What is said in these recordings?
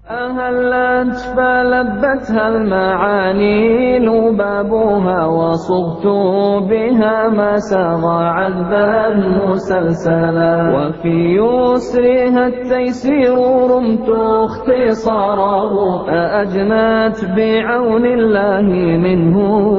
أهلت فلبتها المعاني لبابها وصغت بها ما سغى عذبا مسلسلا وفي يسرها التيسير رمت اختصاره فأجنت بعون الله منه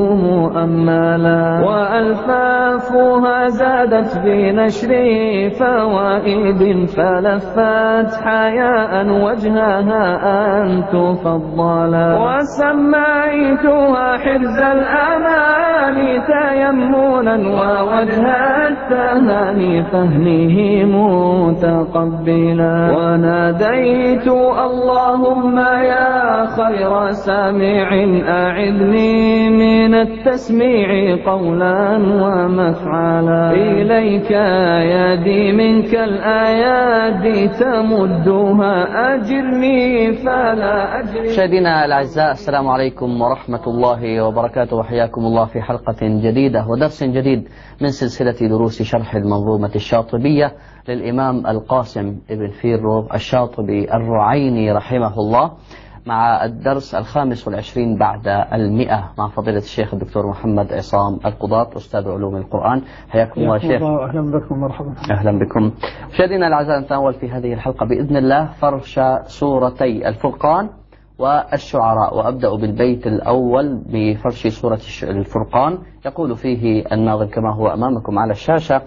مؤملا وألفافها زادت بنشر فوائد فلفت حياء وجهها أن تفضلا وسميتها حرز الأمان تيمنا ووجه التهاني فهمه متقبلا وناديت اللهم يا خير سامع أعذني من التسميع قولا ومفعلا إليك يدي منك الآيات تمدها أجرني فلا أجري. مشاهدينا الأعزاء، السلام عليكم ورحمة الله وبركاته، وحياكم الله في حلقة جديدة ودرس جديد من سلسلة دروس شرح المنظومة الشاطبية للإمام القاسم ابن فيرو الشاطبي الرعيني رحمه الله، مع الدرس 25 بعد 100 مع فضيلة الشيخ الدكتور محمد عصام القضاط أستاذ علوم القرآن. حياكم الله شيخ. أهلا بكم ومرحبا. أهلا بكم. مشاهدينا الأعزاء، نتناول في هذه الحلقة بإذن الله فرش سورتي الفرقان والشعراء، وأبدأ بالبيت الأول بفرش سورة الفرقان. يقول فيه الناظم كما هو أمامكم على الشاشة: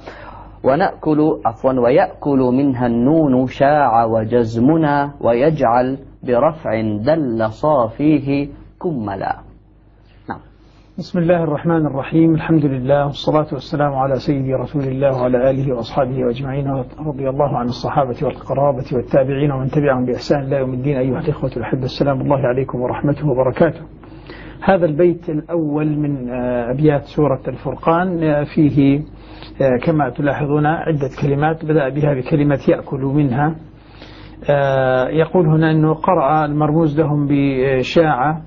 ويأكل منها النون شاع وجزمنا ويجعل برفع دل صافيه كملا. نعم. بسم الله الرحمن الرحيم، الحمد لله والصلاة والسلام على سيدي رسول الله وعلى آله وأصحابه أجمعين، رضي الله عن الصحابة والقرابة والتابعين ومن تبعهم بإحسان إلى يوم الدين. أيها الإخوة الأحبة، السلام الله عليكم ورحمته وبركاته. هذا البيت الأول من أبيات سورة الفرقان فيه كما تلاحظون عدة كلمات، بدأ بها بكلمة يأكل منها. يقول هنا أنه قرأ المرموز لهم بشاعة،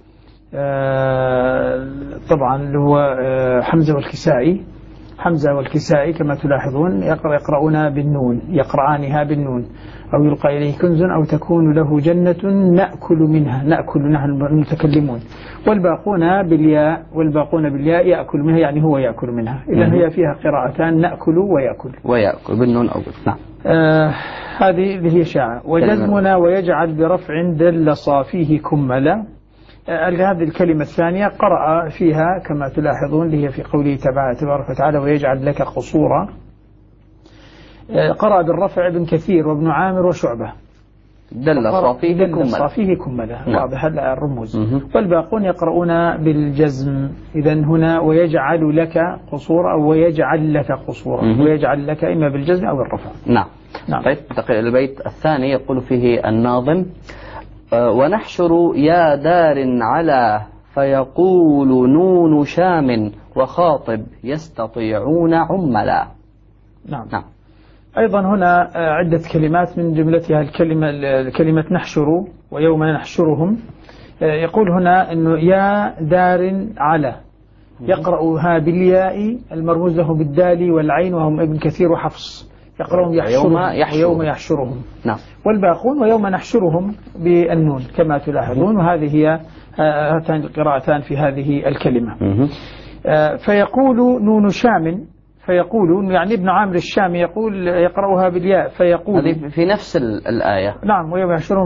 طبعا اللي هو حمزة والكسائي كما تلاحظون يقرؤون بالنون، يقرآنها بالنون. أو يلقى إليه كنز أو تكون له جنة نأكل نحن المتكلمون. والباقون بالياء يأكل منها، يعني هو يأكل منها. إذن هي فيها قراءتان، نأكل ويأكل بالنون أو نعم. هذه اللي هي شاعة. وجزمنا ويجعل برفع دل صافيه كملا. هذه الكلمة الثانية قرأ فيها كما تلاحظون اللي هي في قوله تبارك وتعالى: ويجعل لك قصورا. قرأ بالرفع ابن كثير وابن عامر وشعبة، دل صافيه كملا. واضح الرموز. والباقون يقرؤون بالجزم. إذن هنا ويجعل لك قصورا أو ويجعل لك قصورا، ويجعل لك إما بالجزم أو الرفع. نعم. طيب، انتقل إلى البيت الثاني. يقول فيه الناظم: ونحشر يا دار على فيقول نون شام وخاطب يستطيعون عملا. نعم. أيضا هنا عدة كلمات من جملتها كلمة نحشر ويوم نحشرهم. يقول هنا أنه يا دار على، يقرأها بالياء المرموز له بالدال والعين، وهم ابن كثير وحفص. يقرأهم ويوم يحشرهم. نعم. والباقون ويوم نحشرهم بالنون كما تلاحظون. وهذه هي هاتان القراءتان في هذه الكلمة. فيقول نون شام، فيقول يعني ابن عامر الشامي يقرأها بالياء، فيقول هذه في نفس الآية. نعم. ويوم يحشرهم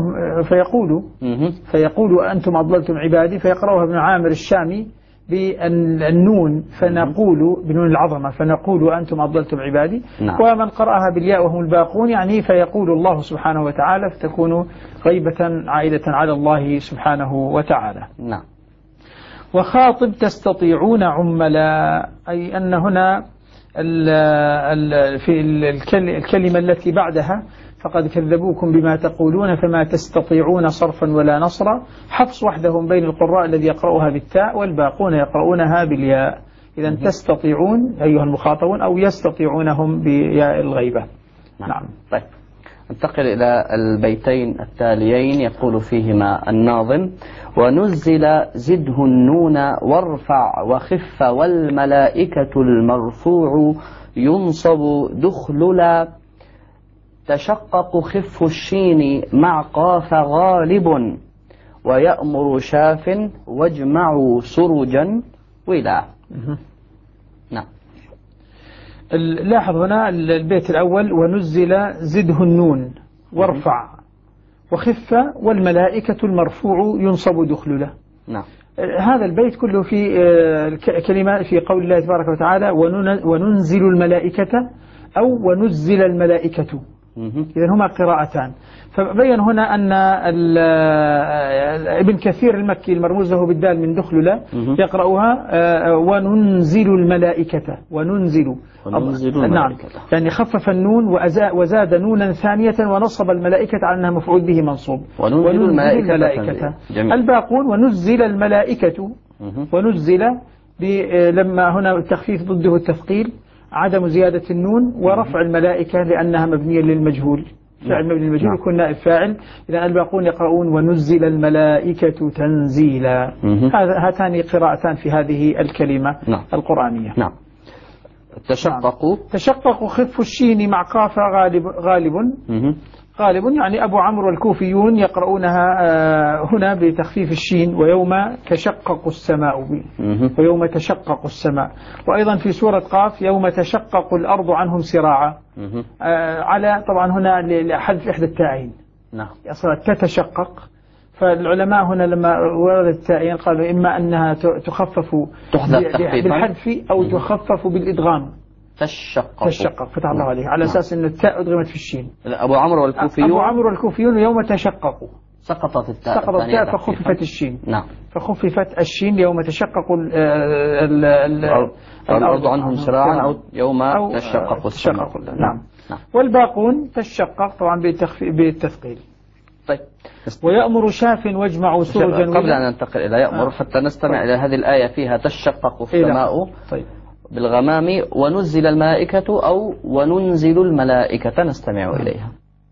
فيقول أنتم أضللتم عبادي، فيقرأها ابن عامر الشامي بالنون، فنقول بنون العظمة، فنقول أنتم أضللتم عبادي. نعم. ومن قرأها بالياء وهم الباقون يعني فيقول الله سبحانه وتعالى، فتكون غيبة عائدة على الله سبحانه وتعالى. نعم. وخاطب تستطيعون عملا، أي أن هنا في الكلمة التي بعدها: فقد كذبوكم بما تقولون فما تستطيعون صرفا ولا نصرا. حفص وحدهم بين القراء الذي يقرأها بالتاء، والباقون يقرؤونها بالياء. إذن تستطيعون أيها المخاطبون، أو يستطيعونهم بياء الغيبة. نعم. طيب، انتقل إلى البيتين التاليين. يقول فيهما الناظم: ونزل زده النون وارفع وخف والملائكة المرفوع ينصب دخللا تشقق خف الشين مع قاف غالب ويأمر شاف واجمعوا سرجا ولا. نعم. لاحظ هنا البيت الأول ونزل زده النون وارفع وخف والملائكة المرفوع ينصب دخلله. نعم. هذا البيت كله في كلمة في قول الله تبارك وتعالى وننزل الملائكة أو ونزل الملائكة. إذن هما قراءتان. فبين هنا أن ابن كثير المكي المرموز له بالدال من دخلله يقرأها وننزل الملائكة وننزل نعم. يعني خفف النون وزاد نونا ثانية ونصب الملائكة على أنها مفعول به منصوب. وننزل الملائكة. الباقون ونزل الملائكة ونزل لما هنا التخفيف ضده التثقيل، عدم زيادة النون ورفع الملائكة لأنها مبنية للمجهول، فعل مبني للمجهول يكون نائب فاعل. إذا الباقون يقرؤون ونزل الملائكة تنزيلا. هاتان قراءتان في هذه الكلمة القرآنية. نعم. تشقق خف الشين مع قاف غالب يعني أبو عمرو الكوفيون يقرؤونها هنا بتخفيف الشين ويوم تشقق السماء ويوم تشقق السماء. وأيضا في سورة قاف يوم تشقق الأرض عنهم سراعا على طبعا هنا لحذف إحدى التاءين. نعم. تتشقق. فالعلماء هنا لما وردت التاءين قالوا إما أنها تخفف بالحذف أو تخفف بالإدغام. تشقق فتح الله عليه على أساس أن التاء أدغمت في الشين. أبو عمرو والكوفيون يوم تشققوا سقطت التاء فخففت الشين. نعم. فخففت الشين يوم تشقق الأرض عنهم سراعا أو يوم تشقق السماء. نعم. والباقون تشقق طبعا بالتثقيل. طيب. ويأمر شاف واجمعوا سرجا. قبل أن ننتقل إلى يأمر حتى نستمع إلى هذه الآية فيها تشقق السماء بالغمام ونزل الملائكة أو وننزل الملائكة، نستمع إليها.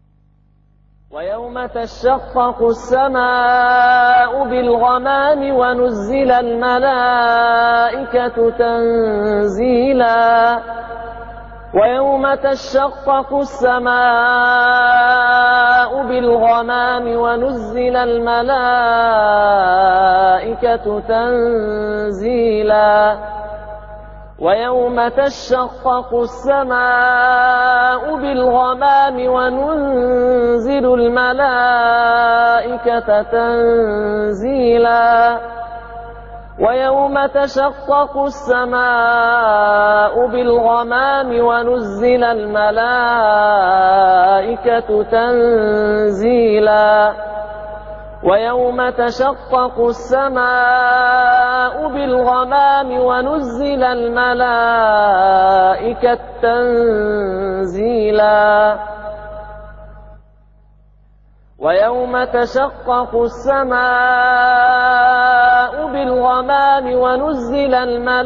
ويوم تشقق السماء بالغمام ونزل الملائكة تنزيلا. ويوم تشقق السماء بالغمام ونزل الملائكة تنزيلا. ويوم تشقق السماء بالغمام وننزل الملائكة تنزيلا. ويوم تشقق السماء بالغمام ونزل الملائكة تنزيلا. ويوم تشقق السماء بالغمام ونزل الملائكة تنزيلا. ويوم تشقق السماء بالغمام ونزل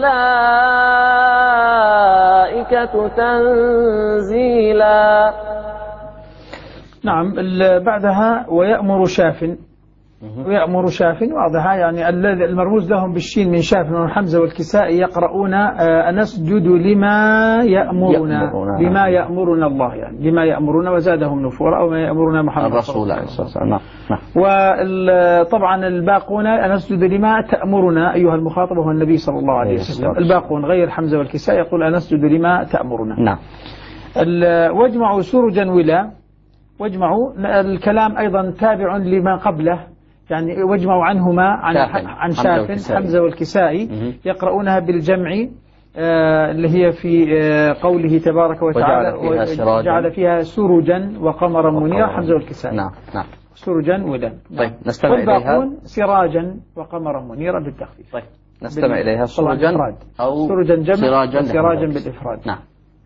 الملائكة تنزيلا. نعم. بعدها ويأمر شاف. ويأمر شاف واضحة يعني المرموز لهم بالشين من شاف وحمزة والكسائي يقرؤون أنسجد لما يأمرنا بما يأمرنا الله يعني لما يأمرنا وزادهم نفورا أو ما يأمرنا محمد الرسول عليه الصلاة والسلام. وطبعا الباقون أنسجد لما تأمرنا أيها المخاطب هو النبي صلى الله عليه وسلم. الباقون غير حمزة والكسائي يقول أنسجد لما تأمرنا. نعم. واجمعوا سرجا ولا. واجمعوا الكلام أيضا تابع لما قبله يعني واجمعوا عنهما عن شاف حمزة والكسائي يقرؤونها بالجمع اللي هي في قوله تبارك وتعالى وجعل فيها سرجا وقمرا منيرا حمزة والكسائي. نعم. سرجا ولا. طيب نستمع إليها. سراجا وقمرا منيرا بالتخفيف. طيب نستمع إليها. سرجا أو سرجا جمع وسراجا بالإفراد. نعم.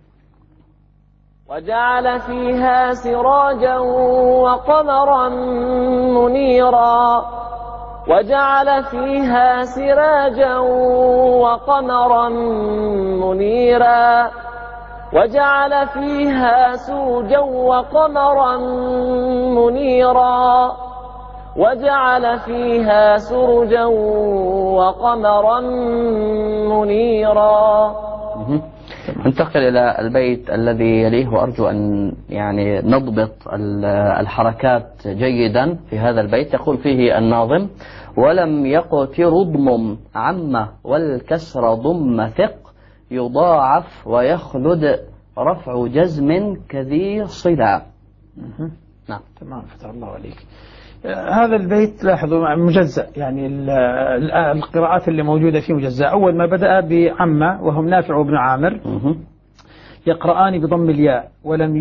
وجعل فيها سراجا وقمرا منيرا. وجعل فيها سراجا وقمرا منيرا. وجعل فيها سرجا وقمرا منيرا. وجعل فيها سرجا وقمرا منيرا. ننتقل إلى البيت الذي يليه، وأرجو أن يعني نضبط الحركات جيدا في هذا البيت. يقول فيه الناظم: ولم يقتر ضمم عم والكسر ضم ثق يضاعف ويخلد رفع جزم كذي صلة. نعم تمام، فتح الله عليك. هذا البيت لاحظوا مجزأ، يعني القراءات اللي موجودة فيه مجزأ. أول ما بدأ بعمة وهم نافع وابن عامر يقرآن بضم الياء ولم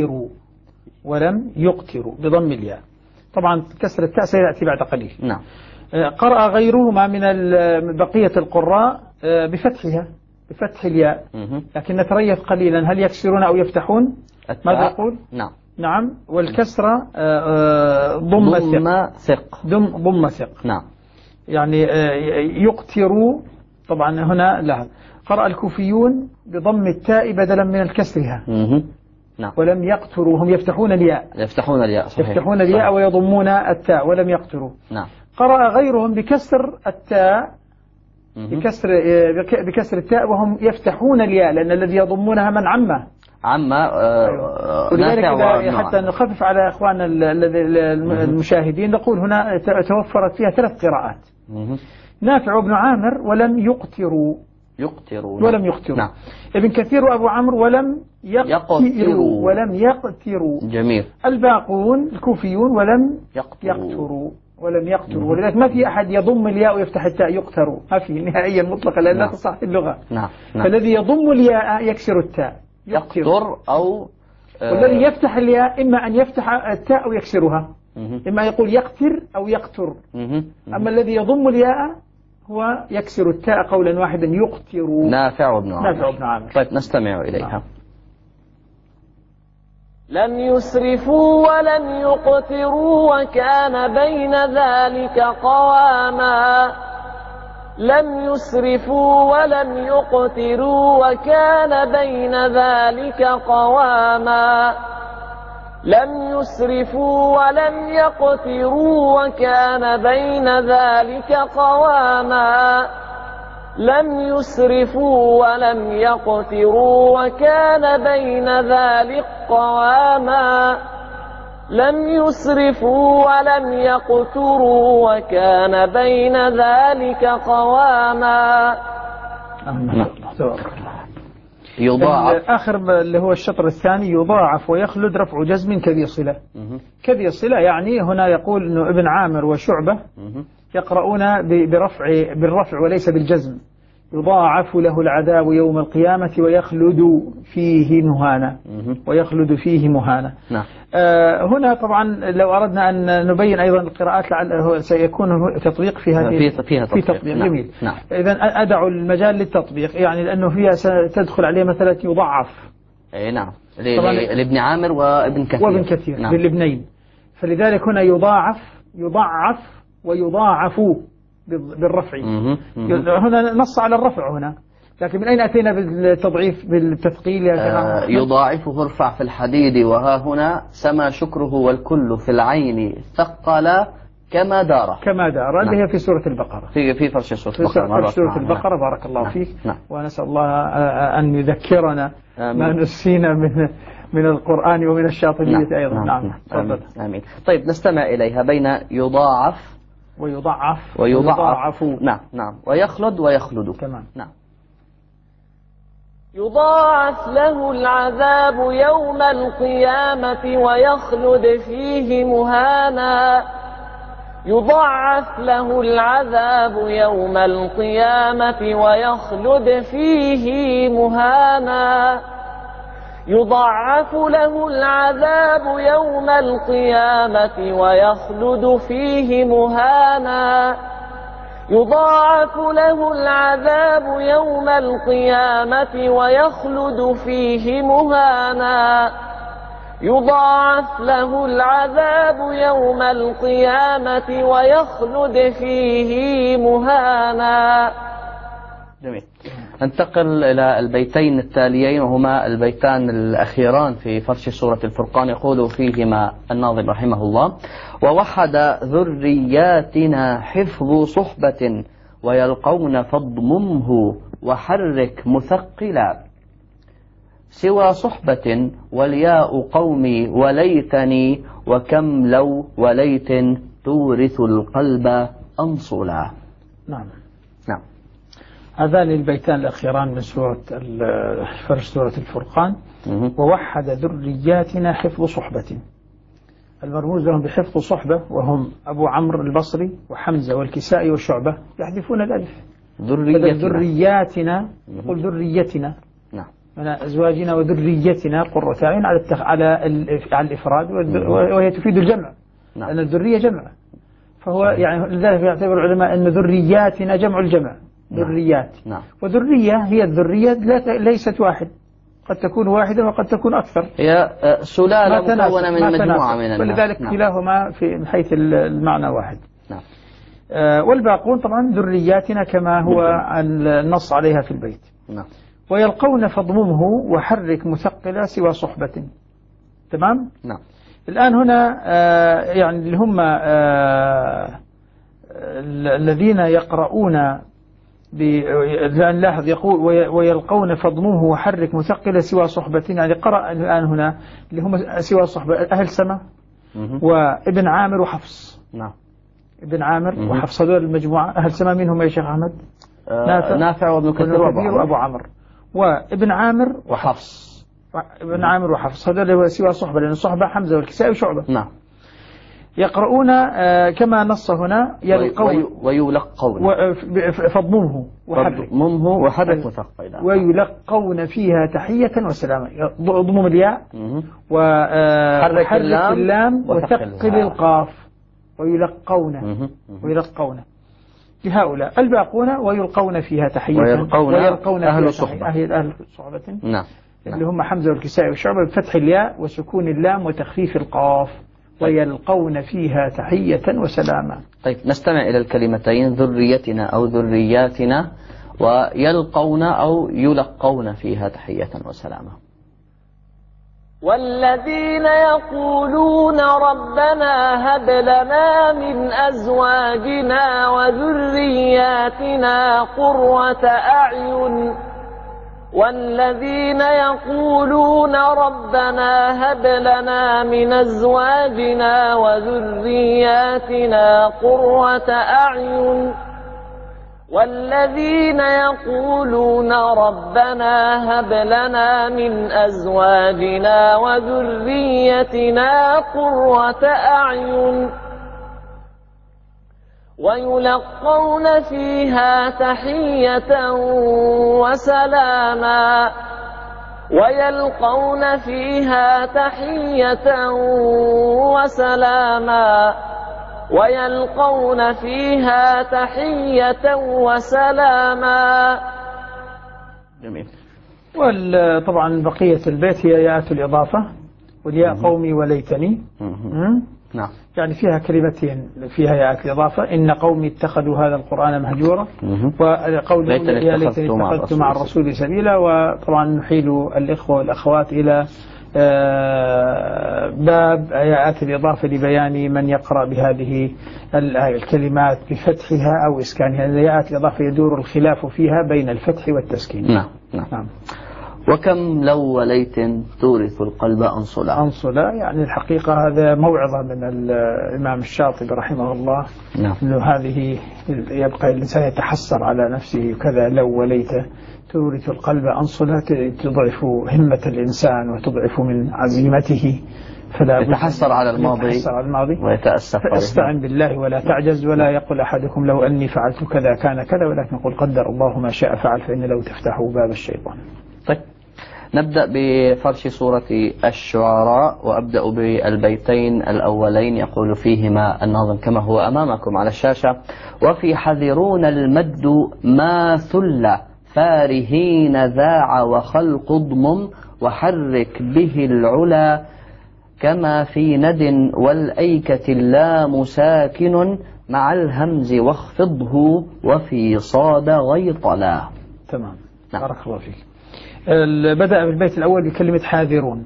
يقتروا بضم الياء، طبعا كسر التاء سيأتي بعد قليل. نعم. قرأ غيرهما من بقية القراء بفتح الياء، لكن نتريث قليلا هل يكسرون أو يفتحون؟ ماذا يقول؟ نعم. والكسرة ضم ثق. نعم. يعني يقتروا، طبعا هنا لا. قرأ الكوفيون بضم التاء بدلا من الكسرها. نعم. ولم يقتروا، هم يفتحون الياء صحيح. يفتحون الياء صحيح. ويضمون التاء ولم يقتروا. نعم. قرأ غيرهم بكسر التاء بكسر التاء وهم يفتحون الياء، لأن الذي يضمونها من عمه ولذلك حتى نخفف على إخواننا المشاهدين نقول هنا توفرت فيها 3 قراءات. نافع وابن عامر ولم يقتروا. نعم. ابن كثير وأبو عمرو ولم يقتروا. جميل. الباقون الكوفيون ولم يقتروا. ولذلك ما في أحد يضم الياء ويفتح التاء يقتروا، ما في نهائيا مطلقا، لأن لا تصح اللغة. نعم. فالذي يضم الياء يكسر التاء يقتر أو والذي يفتح الياء إما أن يفتح التاء أو يكسرها، إما يقول يقتر أو يقتر. أما الذي يضم الياء هو يكسر التاء قولا واحدا يقتر. نافع وابن عامر. طيب نستمع إليها. لم يسرفوا ولم يقتروا وكان بين ذلك قواما. لم يسرفوا ولم يقتروا وكان بين ذلك قواما. لم يسرفوا ولم يقتروا وكان بين ذلك قواما. لم يسرفوا ولم يقتروا وكان بين ذلك قواما. لم يسرفوا ولم يقتروا وكان بين ذلك قواما. يضاعف. آخر اللي هو الشطر الثاني يضاعف ويخلد رفع جزم كذي صلة. كذي صلة يعني هنا يقول إنه ابن عامر وشعبة يقرؤون بالرفع وليس بالجزم. يضاعف له العذاب يوم القيامة ويخلد فيه مهانا. نعم. هنا طبعا لو أردنا أن نبين أيضا القراءات لعله سيكون تطبيق فيها في تطبيق. نعم. جميل. نعم. إذن أدعو المجال للتطبيق، يعني لأنه فيها ستدخل عليه مثلا يضعف. نعم. لابن عامر وابن كثير. نعم. للابنين، فلذلك هنا يضعف ويضاعف بالرفع. هنا نص على الرفع هنا، لكن من أين أتينا بالتضعيف بالتثقيل يا جماعة؟ يضاعفه ارفع في الحديد وها هنا سما شكره والكل في العين ثقل كما دار. اللي هي في سورة البقرة، في فرش سورة البقرة. بارك الله فيك. ونسأل الله أن يذكرنا ما نسينا من القرآن ومن الشاطبية أيضا. نعم. آمين. طيب نستمع إليها. بين يضاعف ويضاعف. نعم. ويخلد تمام. نعم. يضاعف له العذاب يوم القيامة ويخلد فيه مهانا. يضاعف له العذاب يوم القيامة ويخلد فيه مهانا. يضاعف له العذاب يوم القيامة ويخلد فيه مهانا. يضاعف له العذاب يوم القيامة ويخلد فيه مهانا. يضاعف له العذاب يوم القيامة ويخلد فيه مهانا. جميل. ننتقل إلى البيتين التاليين، وهما البيتان الأخيران في فرش سورة الفرقان. يقول فيهما الناظم رحمه الله: ووحد ذرياتنا حفظ صحبة ويلقون فاضممه وحرك مثقلا. سوى صحبة والياء قومي وليتني وكم لو وليت تورث القلب أنصلا. نعم. نعم. هذان البيتان الأخيران من سورة الفرقان. ووحد ذرياتنا حفظ صحبة. المرموز لهم بحفظ صحبة وهم أبو عمرو البصري وحمزة والكسائي والشعبة يحذفون الألف. ذرياتنا يقول ذريتنا. نعم. من أزواجنا وذريتنا قرة أعين على الإفراد وهي تفيد الجمع. نعم. لأن الذرية جمع، فهو يعني لذلك يعتبر العلماء أن ذرياتنا جمع الجمع. ذريات. نعم. وذرية هي الذرية ليست واحد، قد تكون واحدة وقد تكون أكثر، هي سلالة مكونة من مجموعة من الناس، ولذلك كلاهما في حيث المعنى واحد. نعم. والباقون طبعا ذرياتنا كما هو النص عليها في البيت. نعم. ويلقون فضممه وحرك مثقلة سوى صحبة. تمام. نعم. الآن هنا يعني اللي هم الذين يقرؤون لاحظ يقول ويلقون فضموه وحرك مثقلة سوى صحبة، يعني قرأ الآن هنا اللي هم سوى صحبة أهل سما وابن عامر وحفص. نعم. ابن عامر وحفص هذول المجموعة. أهل سما منهم يا شيخ أحمد؟ نافع وابن كثير وأبو عمرو وابن عامر وحفص. ابن عامر وحفص هذول سوى صحبة، لأن الصحبة حمزة والكسائي وشعبة. نعم. يقرؤون كما نص هنا يلقون ويلقون فضممه وحرك مثقلا ويلقون فيها تحية وسلاما. ضمم الياء وحرك اللام وثقل القاف. ويلقون لهؤلاء. الباقون ويلقون فيها تحية ويلقون أهل صحبة. أهل صحبة. نعم. اللي هم حمزة والكسائي والشعبة بفتح الياء وسكون اللام وتخفيف القاف. ويلقون فيها تحية وسلاما. طيب نستمع إلى الكلمتين ذريتنا أو ذرياتنا ويلقون أو يلقون فيها تحية وسلاما. والذين يقولون ربنا هب لنا من أزواجنا وذرياتنا قرة أعين. والذين يقولون ربنا هب لنا من أزواجنا وذرياتنا قرة أعين. والذين يقولون ربنا هب لنا من أزواجنا وذريتنا قرة أعين. ويلقون فيها تحية وسلاما. ويلقون فيها تحية وسلاما. ويلقون فيها تحية وسلاما. جميل. وطبعا بقية البيت هي ياءات الإضافة والياء قومي وليتني. نعم. يعني فيها كلمتين فيها ياءات الإضافة. إن قومي اتخذوا هذا القرآن مهجورا. وقول يا ليتني اتخذت مع الرسول سبيلا. وطبعا نحيل الإخوة والأخوات إلى باب آيات الإضافة لبيان من يقرأ بهذه الكلمات بفتحها أو إسكانها. آيات الإضافة يدور الخلاف فيها بين الفتح والتسكين. نعم. وكم لو وليت تورث القلب أنصلا. يعني الحقيقة هذا موعظة من الإمام الشاطبي رحمه الله. نعم. أنه هذه يبقى الإنسان يتحسر على نفسه كذا. لو وليت تورث القلب أنصلا تضعف همة الإنسان وتضعف من عزيمته. فلا يتحسر على الماضي ويتأسف. فاستعن بالله ولا تعجز. ولا يقول أحدكم لو أني فعلت كذا كان كذا، ولكن قل قدر الله ما شاء فعل، فإن لو تفتحوا باب الشيطان. طيب نبدأ بفرش سورة الشعراء وأبدأ بالبيتين الأولين. يقول فيهما الناظم كما هو أمامكم على الشاشة: وفي حذرون المد ما ثل فارهين ذاع وخلق ضمم وحرك به العلا كما في ند والأيكة اللام ساكن مع الهمز واخفضه وفي صاد غيطلا. تمام. بارك الله فيك. بدأ بالبيت الأول بكلمة حاذرون.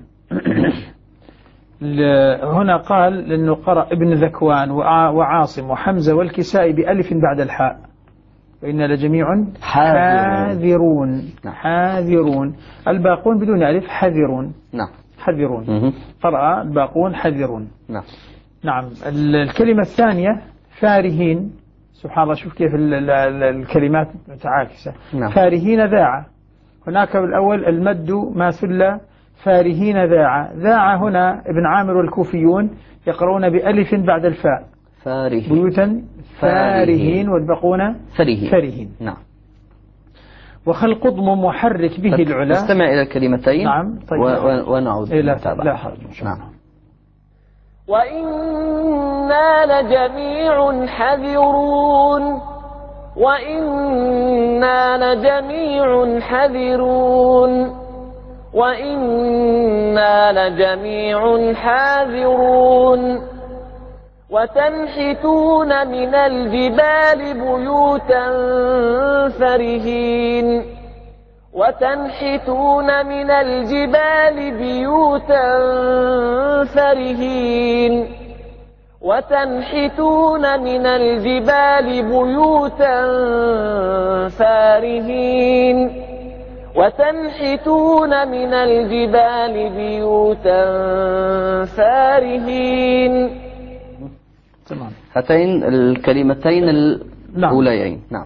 هنا قال لأنه قرأ ابن ذكوان وعاصم وحمزة والكسائي بألف بعد الحاء. وإنا لجميع حاذرون. حاذرون. الباقون بدون ألف حذرون. نعم. حذرون. قرأ الباقون حذرون. نعم. نعم. الكلمة الثانية فارهين. سبحان الله، شوف كيف الكلمات متعاكسة. نعم. فارهين ذاع. هناك الأول المد ما ثل فارهين ذاع. ذاع هنا ابن عامر والكوفيون يقرؤون بألف بعد الفاء. فارهين. بيوتا فارهين والباقون فرهين. نعم. وخلق ضم محرك به العلا. نستمع إلى الكلمتين. نعم. طيب. ونعود. لا حرج. نعم. وإنا لجميع حذرون. وإنا لجميع حذرون. وإنا لجميع حاذرون. وتنحتون من الجبال بيوتا فرهين. وتنحتون من الجبال بيوتا فرهين. وتنحتون من الجبال بيوتا فارهين. وتنحتون من الجبال بيوتا فارهين. تمام. هاتين الكلمتين الأوليين. نعم.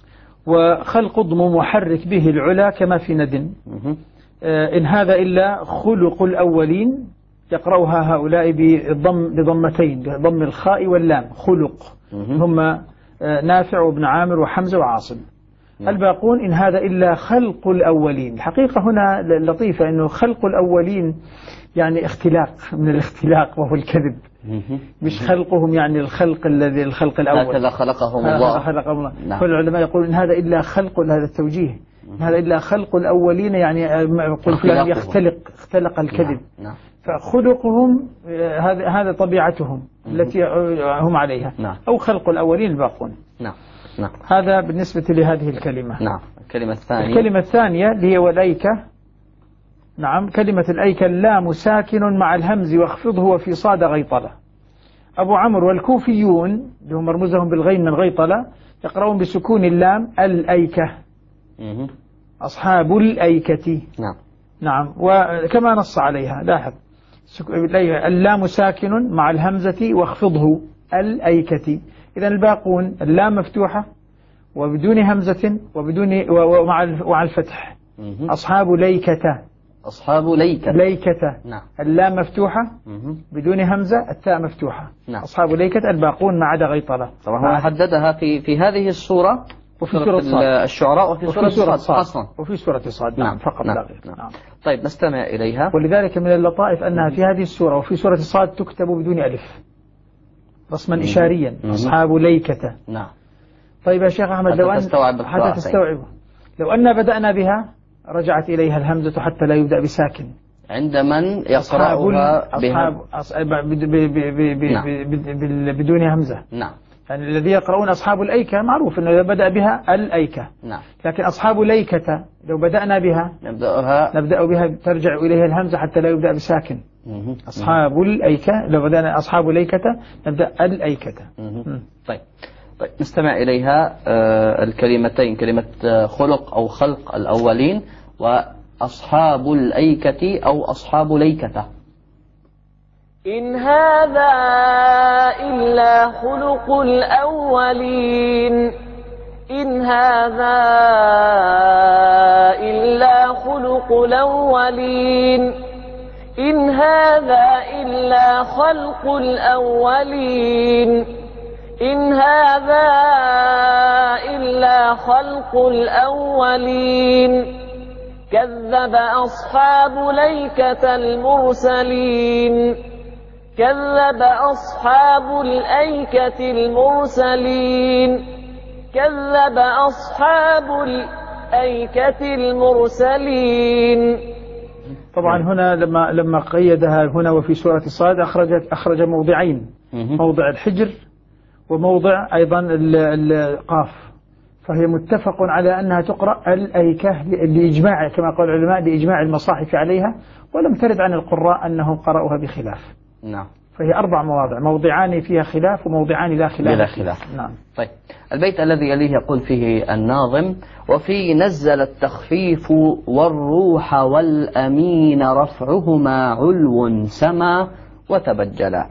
وخلق ضم محرك به العلا كما في ند. إن هذا إلا خلق الأولين. يقرأها هؤلاء بضمتين، بضم الخاء واللام. خلق هم نافع وابن عامر وحمزة وعاصم. الباقون إن هذا إلا خلق الأولين. الحقيقة هنا لطيفة أنه خلق الأولين يعني اختلاق من الاختلاق وهو الكذب، مش خلقهم يعني الخلق الذي الخلق الأول. هكذا خلقهم الله. كل العلماء يقولون إن هذا إلا خلق، هذا التوجيه، إن هذا إلا خلق الأولين يعني يقول فلان اختلق الكذب. نعم. فخلقهم هذا طبيعتهم التي هم عليها. نعم. أو خلق الأولين الباقون. نعم. نعم. هذا بالنسبة لهذه الكلمة. نعم. الكلمة الثانية اللي هي والأيكة. نعم. كلمة الأيكة اللام ساكن مع الهمز واخفضه وفي صاد غيطلة. أبو عمرو والكوفيون اللي هم مرموزهم بالغين من غيطلة يقرؤون بسكون اللام الأيكة. أصحاب الأيكة. نعم. نعم. وكما نص عليها لاحظ اللام ساكن مع الهمزة واخفضه الأيكة. إذا الباقون اللام مفتوحة وبدون همزة ومع الفتح. أصحاب ليكة. أصحاب ليكة. نعم. اللام مفتوحة بدون همزة، التاء مفتوحة. نعم. أصحاب ليكة الباقون ما عدا غيطلة. طبعا هو حددها في هذه السورة وفي سورة الشعراء وفي سورة صاد وفي سورة صاد. نعم. فقط لا غير. نعم. طيب نستمع إليها. ولذلك من اللطائف أنها في هذه السورة وفي سورة صاد تكتب بدون ألف رسما إشاريا. أصحاب ليكة. نعم. طيب يا شيخ أحمد حتى تستوعب لو أن بدأنا بها رجعت إليها الهمزة حتى لا يبدأ بساكن عند من يقرأها بدون همزة. نعم. يعني الذي يقرؤون أصحاب الأيكة معروف أنه إذا بدأ بها الأيكة. نعم. لكن أصحاب ليكة لو بدأنا بها نبدأ بها ترجع إليها الهمزة حتى لا يبدأ بساكن. أصحاب الأيكة لو بدأنا أصحاب ليكة نبدأ الأيكة. طيب نستمع إليها الكلمتين، كلمة خلق أو خلق الأولين وأصحاب الأيكة أو أصحاب ليكة. إن هذا إلا خلق الأولين. إن هذا إلا خلق الأولين. إن هذا إلا خلق الأولين. إن هذا إلا خلق الأولين. كذب أصحاب ليكة المرسلين. كذب أصحاب الأيكة المرسلين. كذب أصحاب الأيكة المرسلين. طبعا هنا لما قيدها هنا وفي سورة صاد أخرج موضعين، موضع الحجر وموضع أيضا القاف، فهي متفق على أنها تقرأ الأيكة لإجماع كما قال العلماء لإجماع المصاحف عليها، ولم ترد عن القراء أنهم قرأوها بخلاف. نعم. فهي 4 مواضع، موضعان فيها خلاف وموضعان لا خلاف. بلا خلاف. نعم. طيب البيت الذي يليه يقول فيه الناظم: وفي نزل التخفيف والروح والأمين رفعهما علو سما وتبجلا.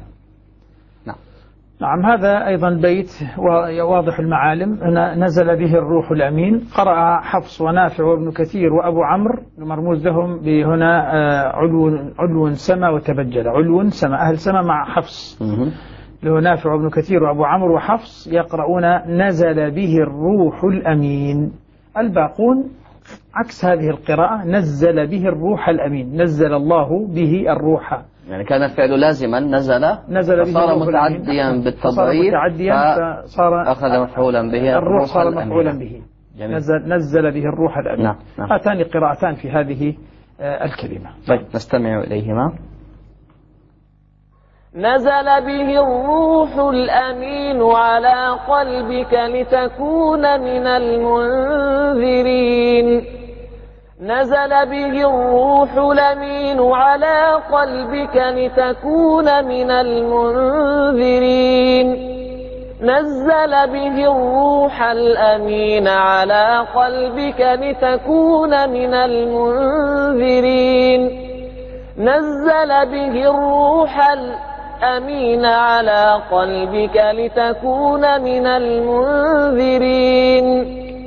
نعم، هذا أيضا بيت واضح المعالم. هنا نزل به الروح الأمين، قرأ حفص ونافع وابن كثير وأبو عمرو، مرموز لهم بهنا علو سما وتبجل. علو سما، أهل سما مع حفص، له نافع وابن كثير وأبو عمرو وحفص يقرؤون نزل به الروح الأمين. الباقون عكس هذه القراءة، نزل به الروح الأمين، نزل الله به الروح، يعني كان الفعل لازما نزل فصار متعديا بالتضعيف فصار أخذ مفعولا به الروح، صار مفعولا به. نزل به الروح الأمين. نعم. هاتان قراءتان في هذه الكلمة. طيب نستمع إليهما. نزل به الروح الأمين على قلبك لتكون من المنذرين. نزل به الروح الأمين على قلبك لتكون من المنذرين. نزل به الروح الأمين على قلبك لتكون من المنذرين. نزل به الروح الأمين على قلبك لتكون من المنذرين.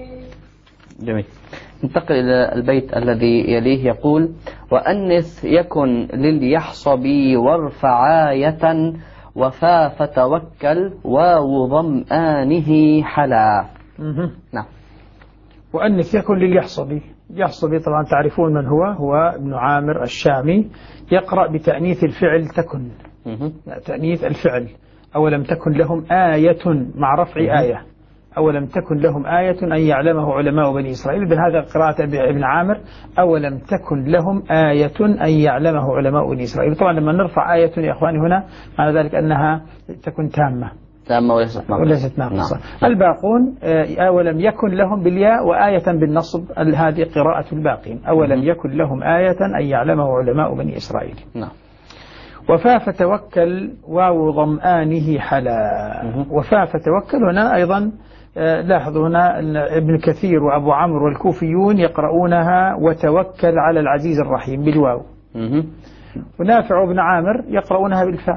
جميل. ننتقل إلى البيت الذي يليه يقول: وأنث يكن لليحصبي وارفع آية وفا فتوكل واو ضمآنه حلا. نعم. وأنث يكن لليحصبي. يحصبي طبعا تعرفون من هو ابن عامر الشامي، يقرأ بتأنيث الفعل تكن، تأنيث الفعل. أولم تكن لهم آية مع رفع آية، أولم تكن لهم آية أن يعلمه علماء بني إسرائيل. إذن هذا قراءة ابن عامر: أولم تكن لهم آية أن يعلمه علماء بني إسرائيل. طبعا لما نرفع آية يا إخواني هنا معنى ذلك أنها تكن تامة وليست ناقصة. الباقون أولم يكن لهم بالياء وآية بالنصب، هذه قراءة الباقين: أولم يكن لهم آية أن يعلمه علماء بني إسرائيل. نعم. وفا فتوكل واو ضمآنه حلا. وفا فتوكل هنا أيضا لاحظوا هنا ابن كثير وأبو عمرو والكوفيون يقرؤونها وتوكل على العزيز الرحيم بالواو. ونافع وابن عامر يقرؤونها بالفاء،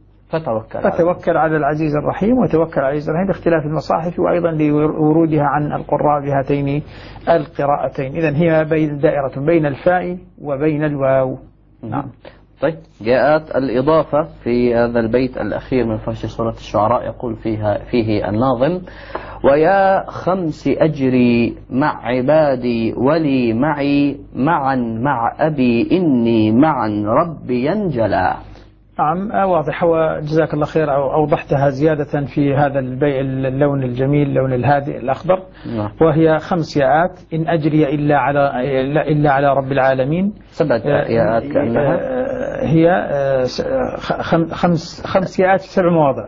فتوكل على العزيز الرحيم وتوكل على العزيز الرحيم، باختلاف المصاحف وأيضا لورودها عن القراء بهاتين القراءتين. إذن هي دائرة بين الفاء وبين الواو. نعم. طيب جاءت الإضافة في هذا البيت الأخير من فرش سورة الشعراء، يقول فيه الناظم: ويا خمس أجري مع عبادي ولي معي معا مع أبي إني معا ربي ينجلى. نعم واضح، وجزاك الله خير، أوضحتها زيادة في هذا اللون الجميل، اللون الهادئ الأخضر. وهي 5 ياءات: إن أجري إلا على رب العالمين. 7 ياءات كأنها هي 5 ياءات في 7 مواضع.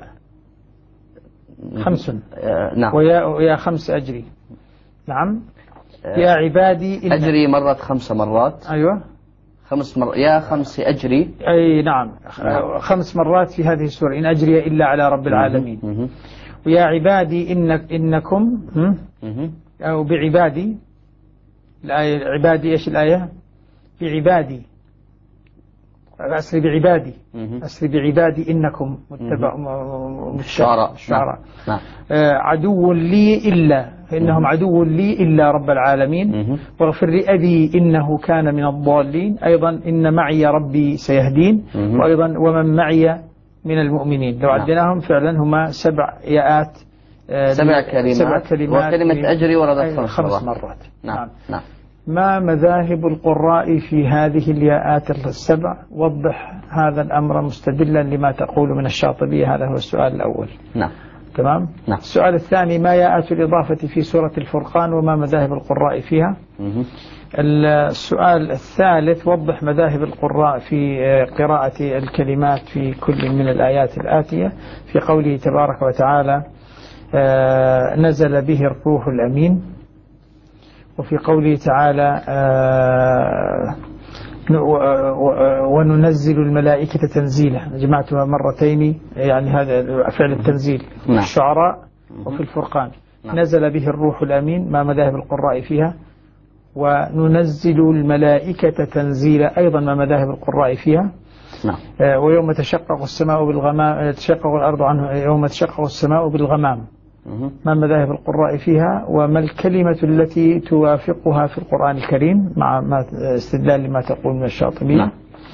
5. نعم. ويا 5 أجري. نعم. يا عبادي أجري مرت 5 مرات. أيوة 5 مرات. يا 5 أجري. أي نعم 5 مرات في هذه السورة: إن أجري إلا على رب العالمين. ويا عبادي إنكم أو بعبادي. الآية عبادي إيش الآية؟ بعبادي، أسري بعبادي، أسري بعبادي إنكم الشعراء. نعم. عدو لي إلا، فإنهم عدو لي إلا رب العالمين. واغفر لأبي إنه كان من الضالين. أيضا إن معي ربي سيهدين. وأيضا ومن معي من المؤمنين. لو عدناهم فعلا هما 7 ياءات، 7 كلمات. وكلمة أجري وردت 5 مرات. نعم. نعم. ما مذاهب القراء في هذه الياءات 7؟ وضح هذا الأمر مستدلا لما تقول من الشاطبية. هذا هو السؤال الأول. نعم. تمام. نعم. السؤال الثاني: ما ياءات الإضافة في سورة الفرقان وما مذاهب القراء فيها؟ السؤال الثالث: وضح مذاهب القراء في قراءة الكلمات في كل من الآيات الآتية. في قوله تبارك وتعالى: نزل به الروح الأمين. وفي قوله تعالى: وننزل الملائكة تنزيلا، جمعتها مرتين، يعني هذا فعل التنزيل في الشعراء وفي الفرقان. نزل به الروح الأمين، ما مذاهب القراء فيها. وننزل الملائكة تنزيلا، أيضا ما مذاهب القراء فيها. ويوم تشقق السماء بالغمام، تشقق الأرض عنه، يوم تشقق السماء بالغمام، ما مذاهب القراء فيها. وما الكلمة التي توافقها في القرآن الكريم، مع ما استدلال لما تقول من الشاطبية.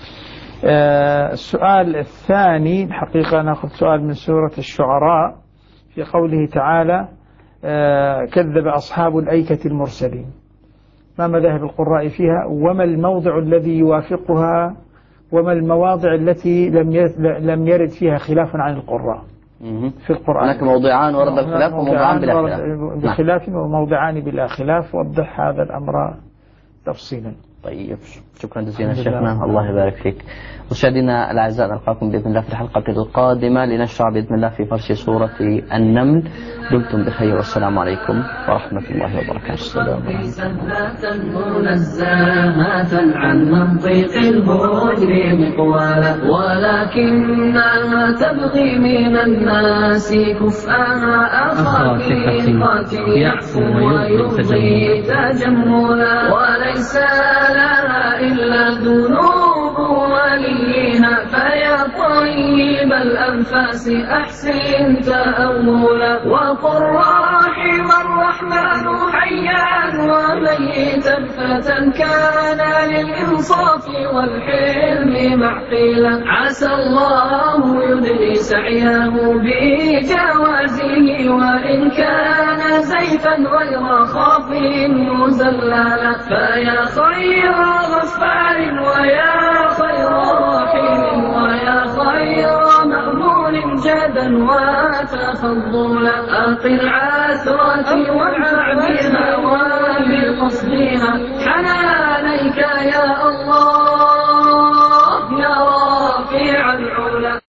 السؤال الثاني الحقيقة نأخذ سؤال من سورة الشعراء في قوله تعالى كذب أصحاب الأيكة المرسلين، ما مذاهب القراء فيها، وما الموضع الذي يوافقها، وما المواضع التي لم يرد فيها خلاف عن القراء في القرآن. هناك موضعان ورد الخلاف وموضعان بلا خلاف. بخلاف وموضعان بلا خلاف. وضح هذا الأمر تفصيلا. طيب، شكرا جزيلا شيخنا، الله يبارك فيك. مشاهدينا الأعزاء، نلقاكم بإذن الله في الحلقة القادمة لنشرع بإذن الله في فرش سورة النمل. دمتم بخير، والسلام عليكم ورحمة الله وبركاته. منزاهة عن منطق الهجر مقوالا، ولكنها تبغي من الناس كفءها أخاك يعفو ويرضي تجملا، وليس لها إلا ذنوب وليها، فيا طيب الأنفاس أحسن تأولا، وقل رحم الرحمن حيا وميتا فتى كان للإنصاف والحلم معقلا، عسى الله يدري سعيه بجوازه، وإن كان زيفا غير خاف مزللا، فيا خير غفار ويا خير رحيم ويا خير مأمون جدا وتفضلا، أقل عثرتي وادفع بها وبقصدها حنانيك يا الله يا رافع العلا.